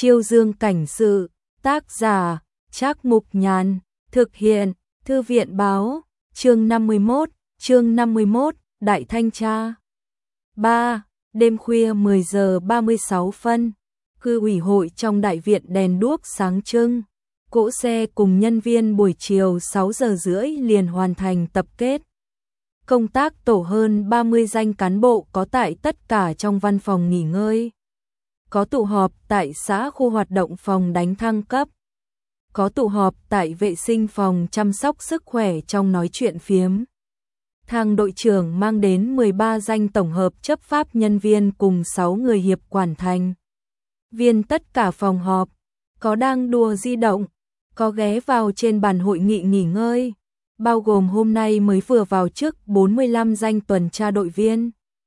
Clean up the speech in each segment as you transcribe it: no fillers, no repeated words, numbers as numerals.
Chiêu Dương cảnh sự, tác giả, Trác Mục Nhàn, thực hiện, Thư viện báo, chương 51, Đại Thanh Tra. 3. Đêm khuya 10 giờ 36 phân, cư ủy hội trong đại viện đèn đuốc sáng trưng. Cỗ xe cùng nhân viên buổi chiều 6 giờ rưỡi liền hoàn thành tập kết. Công tác tổ hơn 30 danh cán bộ có tại tất cả trong văn phòng nghỉ ngơi. Có tụ họp tại xã khu hoạt động phòng đánh thăng cấp. Có tụ họp tại vệ sinh phòng chăm sóc sức khỏe trong nói chuyện phiếm. Thang đội trưởng mang đến 13 danh tổng hợp chấp pháp nhân viên cùng 6 người hiệp quản thành viên tất cả phòng họp. Có đang đùa di động, có ghé vào trên bàn hội nghị nghỉ ngơi, bao gồm hôm nay mới vừa vào chức 45 danh tuần tra đội viên.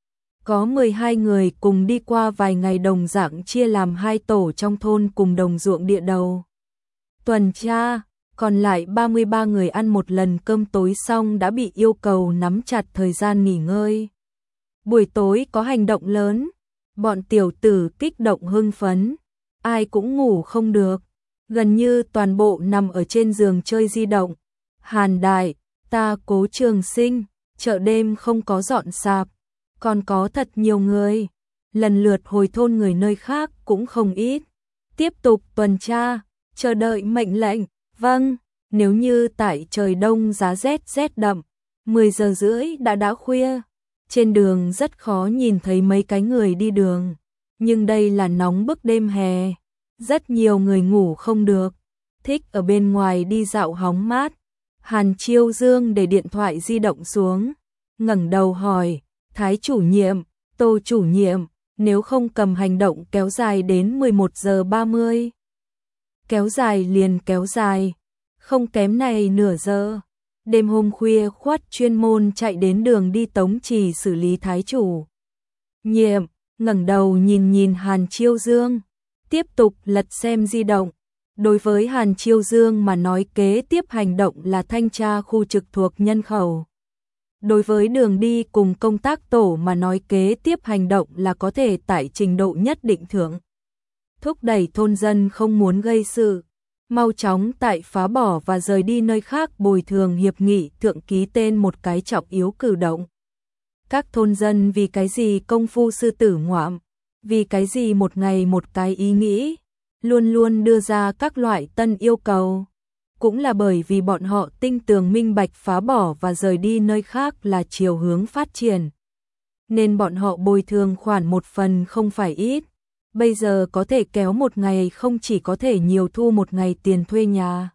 Có 12 người cùng đi qua vài ngày đồng dạng chia làm 2 tổ trong thôn cùng đồng ruộng địa đầu tuần tra, còn lại 33 người ăn một lần cơm tối xong đã bị yêu cầu nắm chặt thời gian nghỉ ngơi. Buổi tối có hành động lớn, bọn tiểu tử kích động hưng phấn, ai cũng ngủ không được, gần như toàn bộ nằm ở trên giường chơi di động. Hàn Đại, ta Cố Trường Sinh, chợ đêm không có dọn sạp, còn có thật nhiều người, lần lượt hồi thôn người nơi khác cũng không ít. Tiếp tục tuần tra, chờ đợi mệnh lệnh. Vâng, nếu như tại trời đông giá rét đậm, 10 giờ rưỡi đã khuya, trên đường rất khó nhìn thấy mấy cái người đi đường, nhưng đây là nóng bức đêm hè, rất nhiều người ngủ không được, thích ở bên ngoài đi dạo hóng mát. Hàn Chiêu Dương để điện thoại di động xuống, ngẩng đầu hỏi, Thái chủ nhiệm, Tô chủ nhiệm, nếu không cầm hành động kéo dài đến 11 giờ 30. Kéo dài liền kéo dài, không kém này nửa giờ. Đêm hôm khuya khoắt chuyên môn chạy đến đường đi Tống Trì xử lý Thái chủ nhiệm, ngẩng đầu nhìn Hàn Chiêu Dương, tiếp tục lật xem di động. Đối với Hàn Chiêu Dương mà nói kế tiếp hành động là thanh tra khu trực thuộc nhân khẩu. Đối với đường đi cùng công tác tổ mà nói kế tiếp hành động là có thể tại trình độ nhất định thưởng. Thúc đẩy thôn dân không muốn gây sự, mau chóng tại phá bỏ và rời đi nơi khác bồi thường hiệp nghị thượng ký tên một cái trọng yếu cử động. Các thôn dân vì cái gì công phu sư tử ngoạm, vì cái gì một ngày một cái ý nghĩ, luôn luôn đưa ra các loại tân yêu cầu. Cũng là bởi vì bọn họ tinh tường minh bạch phá bỏ và rời đi nơi khác là chiều hướng phát triển. Nên bọn họ bồi thường khoản một phần không phải ít. Bây giờ có thể kéo một ngày không chỉ có thể nhiều thu một ngày tiền thuê nhà.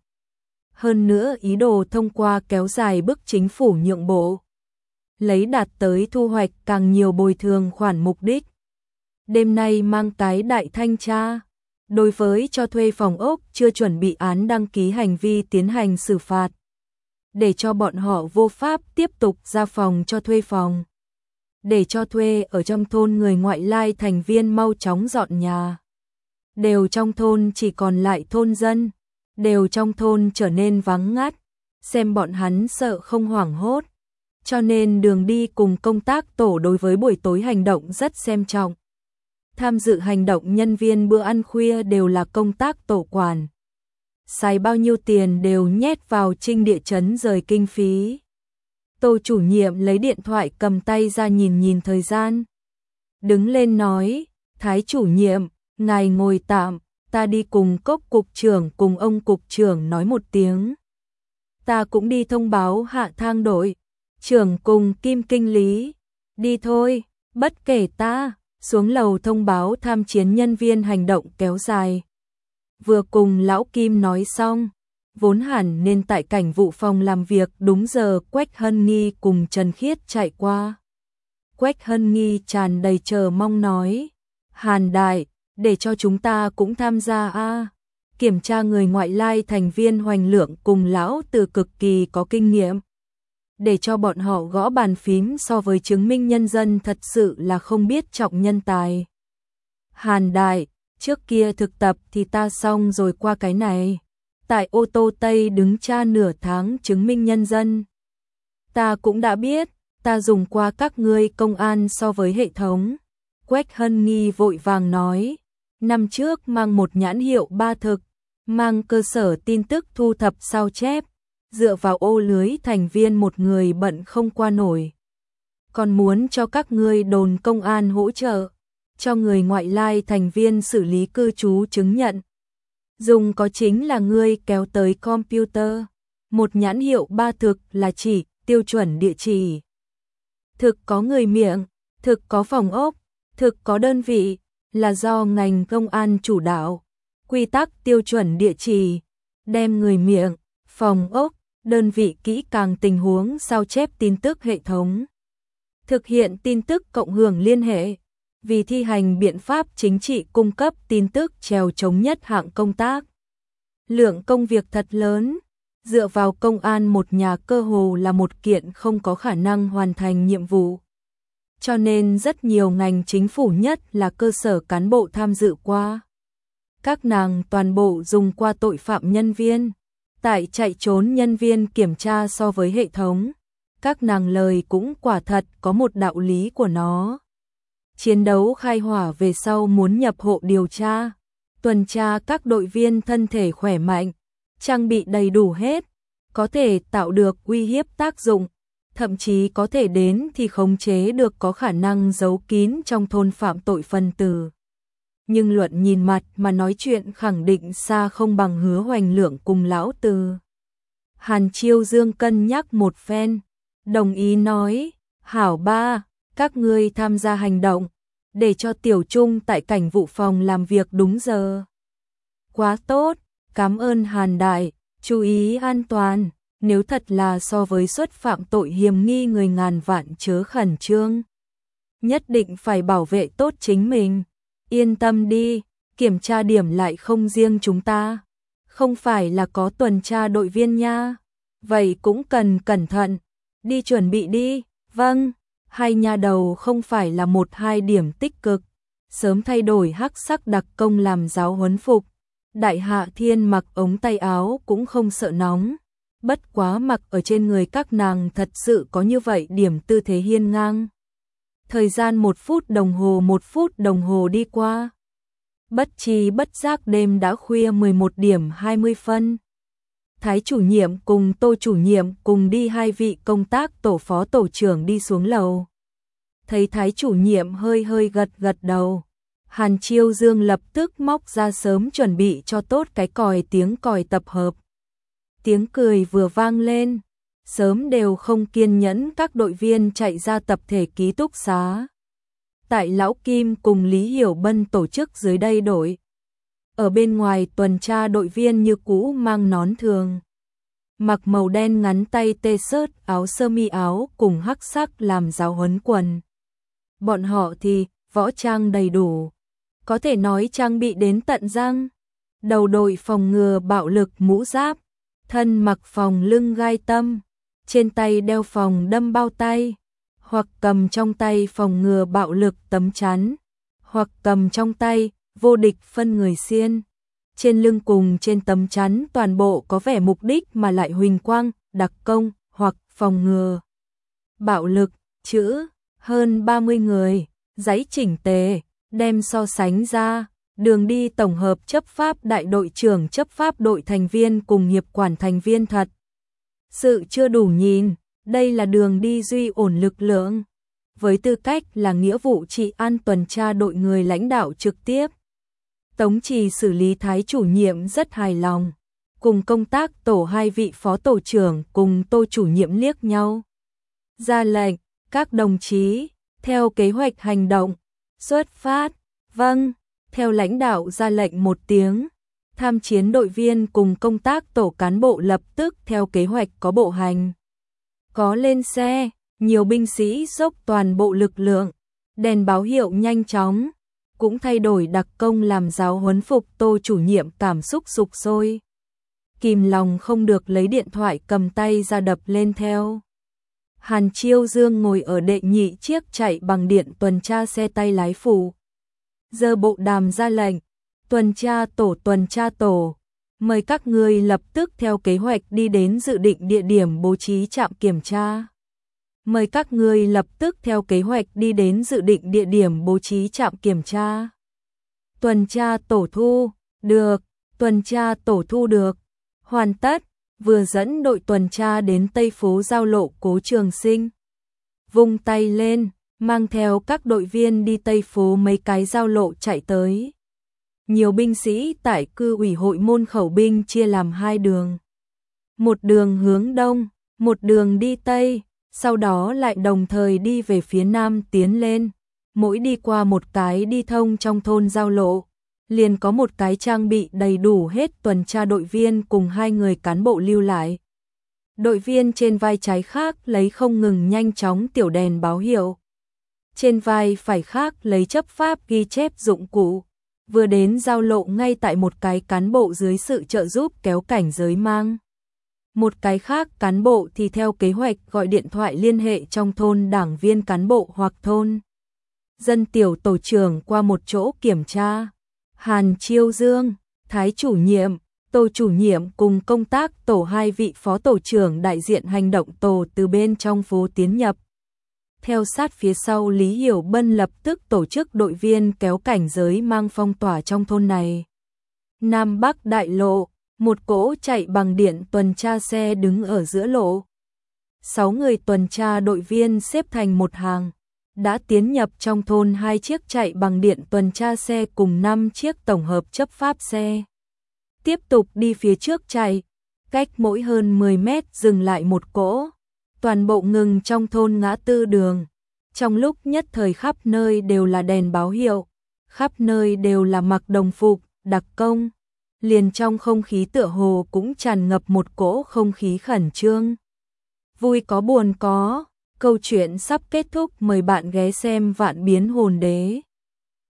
Hơn nữa ý đồ thông qua kéo dài bức chính phủ nhượng bộ, lấy đạt tới thu hoạch càng nhiều bồi thường khoản mục đích. Đêm nay mang cái đại thanh tra. Đối với cho thuê phòng ốc chưa chuẩn bị án đăng ký hành vi tiến hành xử phạt. Để cho bọn họ vô pháp tiếp tục ra phòng cho thuê phòng. Để cho thuê ở trong thôn người ngoại lai thành viên mau chóng dọn nhà. Đều trong thôn chỉ còn lại thôn dân. Đều trong thôn trở nên vắng ngắt. Xem bọn hắn sợ không hoảng hốt. Cho nên đường đi cùng công tác tổ đối với buổi tối hành động rất xem trọng. Tham dự hành động nhân viên bữa ăn khuya đều là công tác tổ quản. Xài bao nhiêu tiền đều nhét vào Trinh địa chấn rời kinh phí. Tô chủ nhiệm lấy điện thoại cầm tay ra nhìn thời gian. Đứng lên nói, Thái chủ nhiệm, ngài ngồi tạm, ta đi cùng Cốc cục trưởng cùng ông cục trưởng nói một tiếng. Ta cũng đi thông báo hạ thang đội, trưởng cùng Kim kinh lý. Đi thôi, bất kể ta. Xuống lầu thông báo tham chiến nhân viên hành động kéo dài. Vừa cùng lão Kim nói xong, vốn hẳn nên tại cảnh vụ phòng làm việc đúng giờ Quách Hân Nghi cùng Trần Khiết chạy qua. Quách Hân Nghi tràn đầy chờ mong nói, Hàn Đại, để cho chúng ta cũng tham gia a. Kiểm tra người ngoại lai thành viên Hoành Lượng cùng lão Từ cực kỳ có kinh nghiệm. Để cho bọn họ gõ bàn phím so với chứng minh nhân dân thật sự là không biết trọng nhân tài. Hàn Đại, trước kia thực tập thì ta xong rồi qua cái này. Tại ô tô Tây đứng tra nửa tháng chứng minh nhân dân. Ta cũng đã biết, ta dùng qua các ngươi công an so với hệ thống. Quách Hân Nghi vội vàng nói, năm trước mang một nhãn hiệu Ba Thực, mang cơ sở tin tức thu thập sao chép, dựa vào ô lưới thành viên một người bận không qua nổi. Còn muốn cho các ngươi đồn công an hỗ trợ, cho người ngoại lai thành viên xử lý cư trú chứng nhận. Dùng có chính là ngươi kéo tới computer. Một nhãn hiệu Ba Thực là chỉ tiêu chuẩn địa chỉ. Thực có người miệng, thực có phòng ốc, thực có đơn vị, là do ngành công an chủ đạo. Quy tắc tiêu chuẩn địa chỉ, đem người miệng, phòng ốc, đơn vị kỹ càng tình huống sao chép tin tức hệ thống. Thực hiện tin tức cộng hưởng liên hệ, vì thi hành biện pháp chính trị cung cấp tin tức trèo chống nhất hạng công tác. Lượng công việc thật lớn, dựa vào công an một nhà cơ hồ là một kiện không có khả năng hoàn thành nhiệm vụ. Cho nên rất nhiều ngành chính phủ nhất là cơ sở cán bộ tham dự qua. Các nàng toàn bộ dùng qua tội phạm nhân viên, tại chạy trốn nhân viên kiểm tra so với hệ thống. Các nàng lời cũng quả thật có một đạo lý của nó. Chiến đấu khai hỏa về sau muốn nhập hộ điều tra, tuần tra các đội viên thân thể khỏe mạnh, trang bị đầy đủ hết, có thể tạo được uy hiếp tác dụng, thậm chí có thể đến thì khống chế được có khả năng giấu kín trong thôn phạm tội phân tử. Nhưng luận nhìn mặt mà nói chuyện khẳng định xa không bằng Hứa Hoành Lượng cùng lão Từ. Hàn Chiêu Dương cân nhắc một phen, đồng ý nói, hảo ba, các ngươi tham gia hành động, để cho Tiểu Trung tại cảnh vụ phòng làm việc đúng giờ. Quá tốt, cảm ơn Hàn Đại, chú ý an toàn, nếu thật là so với suất phạm tội hiểm nghi người ngàn vạn chớ khẩn trương. Nhất định phải bảo vệ tốt chính mình, yên tâm đi, kiểm tra điểm lại không riêng chúng ta, không phải là có tuần tra đội viên nha, vậy cũng cần cẩn thận, đi chuẩn bị đi, vâng. Hai nha đầu không phải là một hai điểm tích cực, sớm thay đổi hắc sắc đặc công làm giáo huấn phục. Đại Hạ Thiên mặc ống tay áo cũng không sợ nóng, bất quá mặc ở trên người các nàng thật sự có như vậy điểm tư thế hiên ngang. Thời gian một phút đồng hồ đi qua. Bất tri bất giác đêm đã khuya 11 điểm 20 phân. Thái chủ nhiệm cùng Tô chủ nhiệm cùng đi hai vị công tác tổ phó tổ trưởng đi xuống lầu. Thấy Thái chủ nhiệm hơi gật đầu. Hàn Chiêu Dương lập tức móc ra sớm chuẩn bị cho tốt cái còi tiếng còi tập hợp. Tiếng cười vừa vang lên, sớm đều không kiên nhẫn các đội viên chạy ra tập thể ký túc xá. Tại Lão Kim cùng Lý Hiểu Bân tổ chức dưới đây đội. Ở bên ngoài tuần tra đội viên như cũ mang nón thường, mặc màu đen ngắn tay t-shirt, áo sơ mi áo cùng hắc sắc làm giáo huấn quần. Bọn họ thì võ trang đầy đủ, có thể nói trang bị đến tận răng. Đầu đội phòng ngừa bạo lực mũ giáp, thân mặc phòng lưng gai tâm, trên tay đeo phòng đâm bao tay, hoặc cầm trong tay phòng ngừa bạo lực tấm chắn, hoặc cầm trong tay vô địch phân người xiên. Trên lưng cùng trên tấm chắn toàn bộ có vẻ mục đích mà lại huỳnh quang, đặc công hoặc phòng ngừa bạo lực, chữ hơn 30 người, giấy chỉnh tề, đem so sánh ra, đường đi tổng hợp chấp pháp đại đội trưởng chấp pháp đội thành viên cùng nghiệp quản thành viên thật. Sự chưa đủ nhìn, đây là đường đi duy ổn lực lượng. Với tư cách là nghĩa vụ trị an tuần tra đội người lãnh đạo trực tiếp. Tống Trì xử lý Thái chủ nhiệm rất hài lòng, cùng công tác tổ hai vị phó tổ trưởng cùng Tô chủ nhiệm liếc nhau. Ra lệnh, các đồng chí, theo kế hoạch hành động, xuất phát, vâng, theo lãnh đạo ra lệnh một tiếng, tham chiến đội viên cùng công tác tổ cán bộ lập tức theo kế hoạch có bộ hành. Có lên xe, nhiều binh sĩ dốc toàn bộ lực lượng, đèn báo hiệu nhanh chóng, cũng thay đổi đặc công làm giáo huấn phục. Tô chủ nhiệm cảm xúc sục sôi, kìm lòng không được lấy điện thoại cầm tay ra đập lên theo. Hàn Chiêu Dương ngồi ở đệ nhị chiếc chạy bằng điện tuần tra xe tay lái phụ, giơ bộ đàm ra lệnh, tuần tra tổ, mời các ngươi lập tức theo kế hoạch đi đến dự định địa điểm bố trí trạm kiểm tra. Mời các ngươi lập tức theo kế hoạch đi đến dự định địa điểm bố trí trạm kiểm tra. tuần tra tổ thu, được, tuần tra tổ thu được. Hoàn tất, vừa dẫn đội tuần tra đến Tây phố giao lộ Cố Trường Sinh. Vung tay lên, mang theo các đội viên đi Tây phố mấy cái giao lộ chạy tới. Nhiều binh sĩ tại cư ủy hội môn khẩu binh chia làm hai đường. Một đường hướng đông, một đường đi tây, sau đó lại đồng thời đi về phía nam tiến lên. Mỗi đi qua một cái đi thông trong thôn giao lộ, liền có một cái trang bị đầy đủ hết tuần tra đội viên cùng hai người cán bộ lưu lại. Đội viên trên vai trái khác lấy không ngừng nhanh chóng tiểu đèn báo hiệu. Trên vai phải khác lấy chấp pháp ghi chép dụng cụ. Vừa đến giao lộ ngay tại một cái cán bộ dưới sự trợ giúp kéo cảnh giới mang. Một cái khác cán bộ thì theo kế hoạch gọi điện thoại liên hệ trong thôn đảng viên cán bộ hoặc thôn dân tiểu tổ trưởng qua một chỗ kiểm tra. Hàn Chiêu Dương, Thái chủ nhiệm, Tô chủ nhiệm cùng công tác tổ hai vị phó tổ trưởng đại diện hành động tổ từ bên trong phố tiến nhập. Theo sát phía sau Lý Hiểu Bân lập tức tổ chức đội viên kéo cảnh giới mang phong tỏa trong thôn này. Nam Bắc đại lộ, một cỗ chạy bằng điện tuần tra xe đứng ở giữa lộ. 6 người tuần tra đội viên xếp thành một hàng, đã tiến nhập trong thôn 2 chiếc chạy bằng điện tuần tra xe cùng 5 chiếc tổng hợp chấp pháp xe. Tiếp tục đi phía trước chạy, cách mỗi hơn 10 mét dừng lại một cỗ. Toàn bộ ngừng trong thôn ngã tư đường. Trong lúc nhất thời khắp nơi đều là đèn báo hiệu, khắp nơi đều là mặc đồng phục, đặc công. Liền trong không khí tựa hồ cũng tràn ngập một cỗ không khí khẩn trương. Vui có buồn có, câu chuyện sắp kết thúc, mời bạn ghé xem Vạn Biến Hồn Đế.